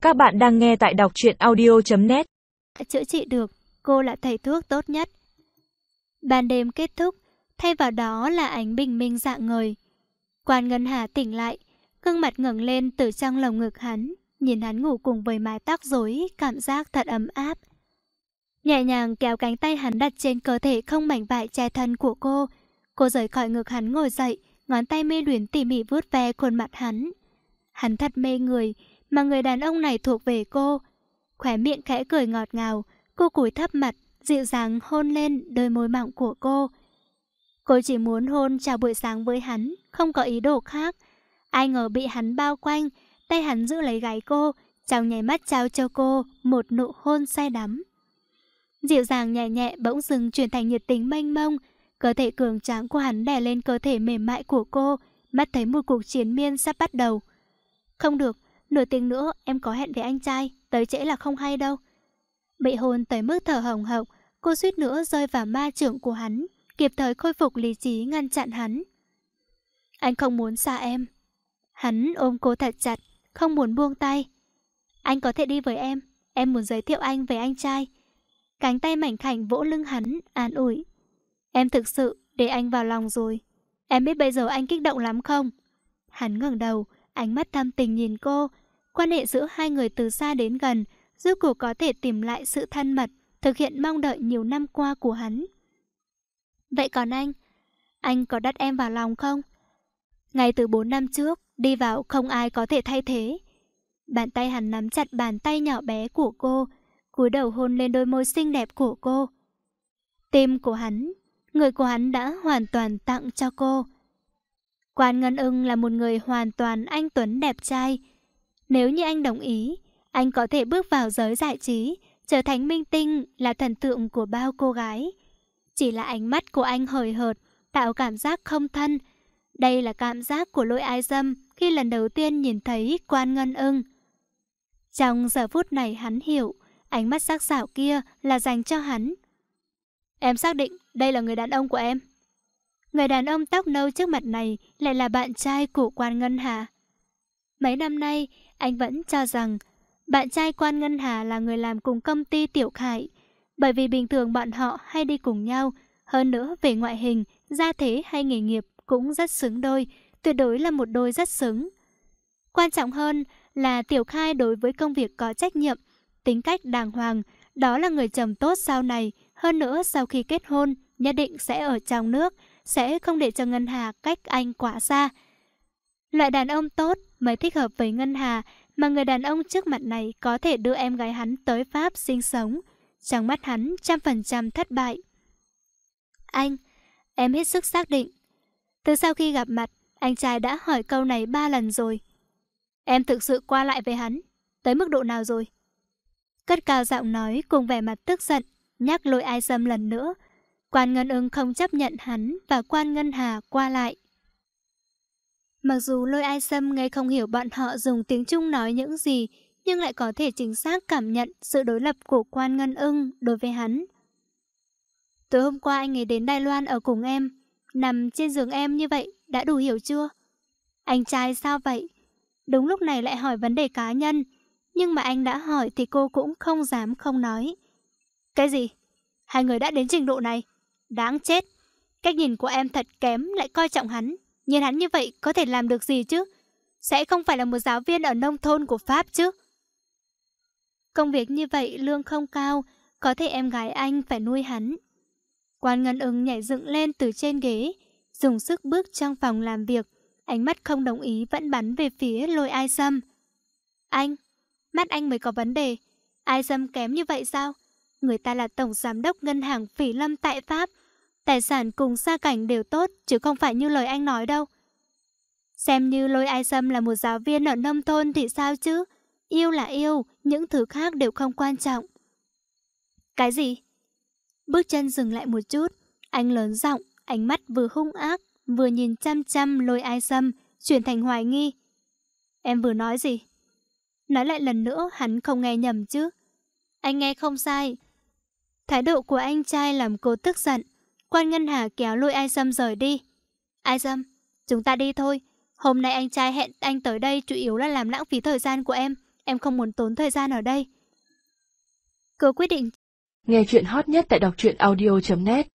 Các bạn đang nghe tại đọc truyện audio.net. Chữa trị được, cô là thầy thuốc tốt nhất. Ban đêm kết thúc, thay vào đó là ánh bình minh rạng ngời. Quan Ngân Hà tỉnh lại, gương mặt ngẩng lên từ trong lồng ngực hắn, nhìn hắn ngủ cùng với mái tóc rối, cảm giác thật ấm áp. Nhẹ nhàng kéo cánh tay hắn đặt trên cơ thể không mảnh vải che thân của cô. Cô rời khỏi ngực hắn ngồi dậy, ngón tay mê luyến tỉ mỉ vuốt ve khuôn mặt hắn. Hắn thật mê người, mà người đàn ông này thuộc về cô. Khóe miệng khẽ cười ngọt ngào, cô cúi thấp mặt, dịu dàng hôn lên đôi môi mỏng của cô. Cô chỉ muốn hôn chào buổi sáng với hắn, không có ý đồ khác. Ai ngờ bị hắn bao quanh, tay hắn giữ lấy gáy cô, trong nháy mắt trao cho cô một nụ hôn say đắm. Dịu dàng nhẹ nhẹ bỗng dưng chuyển thành nhiệt tình mênh mông. Cơ thể cường tráng của hắn đè lên cơ thể mềm mại của cô, mắt thấy một cuộc chiến miên sắp bắt đầu. Không được, nửa tiếng nữa em có hẹn với anh trai, tới trễ là không hay đâu. Bị hôn tới mức thở hồng hộc, cô suýt nữa rơi vào ma chưởng của hắn, kịp thời khôi phục lý trí ngăn chặn hắn. Anh không muốn xa em. Hắn ôm cô thật chặt, không muốn buông tay. Anh có thể đi với em muốn giới thiệu anh với anh trai. Cánh tay mảnh khảnh vỗ lưng hắn, an ủi. Em thực sự để anh vào lòng rồi. Em biết bây giờ anh kích động lắm không? Hắn ngẩng đầu, ánh mắt thâm tình nhìn cô. Quan hệ giữa hai người từ xa đến gần, giúp cô có thể tìm lại sự thân mật, thực hiện mong đợi nhiều năm qua của hắn. Vậy còn anh có đặt em vào lòng không? Ngay từ 4 năm trước, đi vào không ai có thể thay thế. Bàn tay hắn nắm chặt bàn tay nhỏ bé của cô, cúi đầu hôn lên đôi môi xinh đẹp của cô. Tim của hắn, người của hắn đã hoàn toàn tặng cho cô. Quan Ngân Ưng là một người hoàn toàn anh tuấn đẹp trai. Nếu như anh đồng ý, anh có thể bước vào giới giải trí, trở thành minh tinh, là thần tượng của bao cô gái. Chỉ là ánh mắt của anh hời hợt, tạo cảm giác không thân. Đây là cảm giác của Lôi Ái Dâm khi lần đầu tiên nhìn thấy Quan Ngân Ưng. Trong giờ phút này hắn hiểu, ánh mắt sắc sảo kia là dành cho hắn. Em xác định đây là người đàn ông của em. Người đàn ông tóc nâu trước mặt này lại là bạn trai của Quan Ngân Hà. Mấy năm nay, anh vẫn cho rằng bạn trai Quan Ngân Hà là người làm cùng công ty Tiểu Khải, bởi vì bình thường bọn họ hay đi cùng nhau. Hơn nữa về ngoại hình, gia thế hay nghề nghiệp cũng rất xứng đôi, tuyệt đối là một đôi rất xứng. Quan trọng hơn là Tiểu Khai đối với công việc có trách nhiệm, tính cách đàng hoàng, đó là người chồng tốt sau này. Hơn nữa sau khi kết hôn, nhất định sẽ ở trong nước, sẽ không để cho Ngân Hà cách anh quá xa. Loại đàn ông tốt mới thích hợp với Ngân Hà, mà người đàn ông trước mặt này có thể đưa em gái hắn tới Pháp sinh sống. Trong mắt hắn 100% thất bại. Em hết sức xác định. Từ sau khi gặp mặt, anh trai đã hỏi câu này 3 lần rồi. Em thực sự qua lại với hắn, tới mức độ nào rồi? Cất cao giọng nói cùng vẻ mặt tức giận, nhắc Lôi Ái Dâm lần nữa. Quan Ngân Ưng không chấp nhận hắn và Quan Ngân Hà qua lại. Mặc dù Lôi Ái Dâm nghe không hiểu bọn họ dùng tiếng Trung nói những gì, nhưng lại có thể chính xác cảm nhận sự đối lập của Quan Ngân Ưng đối với hắn. Tối hôm qua anh ấy đến Đài Loan ở cùng em, nằm trên giường em như vậy đã đủ hiểu chưa? Anh trai sao vậy? Đúng lúc này lại hỏi vấn đề cá nhân, nhưng mà anh đã hỏi thì cô cũng không dám không nói. Cái gì? Hai người đã đến trình độ này? Đáng chết! Cách nhìn của em thật kém, lại coi trọng hắn. Nhìn hắn như vậy có thể làm được gì chứ? Sẽ không phải là một giáo viên ở nông thôn của Pháp chứ? Công việc như vậy lương không cao, có thể em gái anh phải nuôi hắn. Quan Ngân Ưng nhảy dựng lên từ trên ghế, dùng sức bước trong phòng làm việc, ánh mắt không đồng ý vẫn bắn về phía Lôi Ái Dâm. Mắt anh mới có vấn đề. Ái Dâm kém như vậy sao? Người ta là tổng giám đốc ngân hàng Phỉ Lâm tại Pháp, tài sản cùng gia cảnh đều tốt, chứ không phải như lời anh nói đâu. Xem như Lôi Ái Dâm là một giáo viên ở nông thôn thì sao chứ? Yêu là yêu, những thứ khác đều không quan trọng. Cái gì? Bước chân dừng lại một chút, anh lớn giọng, ánh mắt vừa hung ác, vừa nhìn chăm chăm Lôi Ái Dâm, chuyển thành hoài nghi. Em vừa nói gì? Nói lại lần nữa, hắn không nghe nhầm chứ? Anh nghe không sai. Thái độ của anh trai làm cô tức giận. Quan Ngân Hà kéo Lôi Ái Dâm rời đi. Ái Dâm, chúng ta đi thôi. Hôm nay anh trai hẹn anh tới đây chủ yếu là làm lãng phí thời gian của em. em không muốn tốn thời gian ở đây. Cô quyết định. Nghe chuyện hot nhất tại đọc truyện audio.net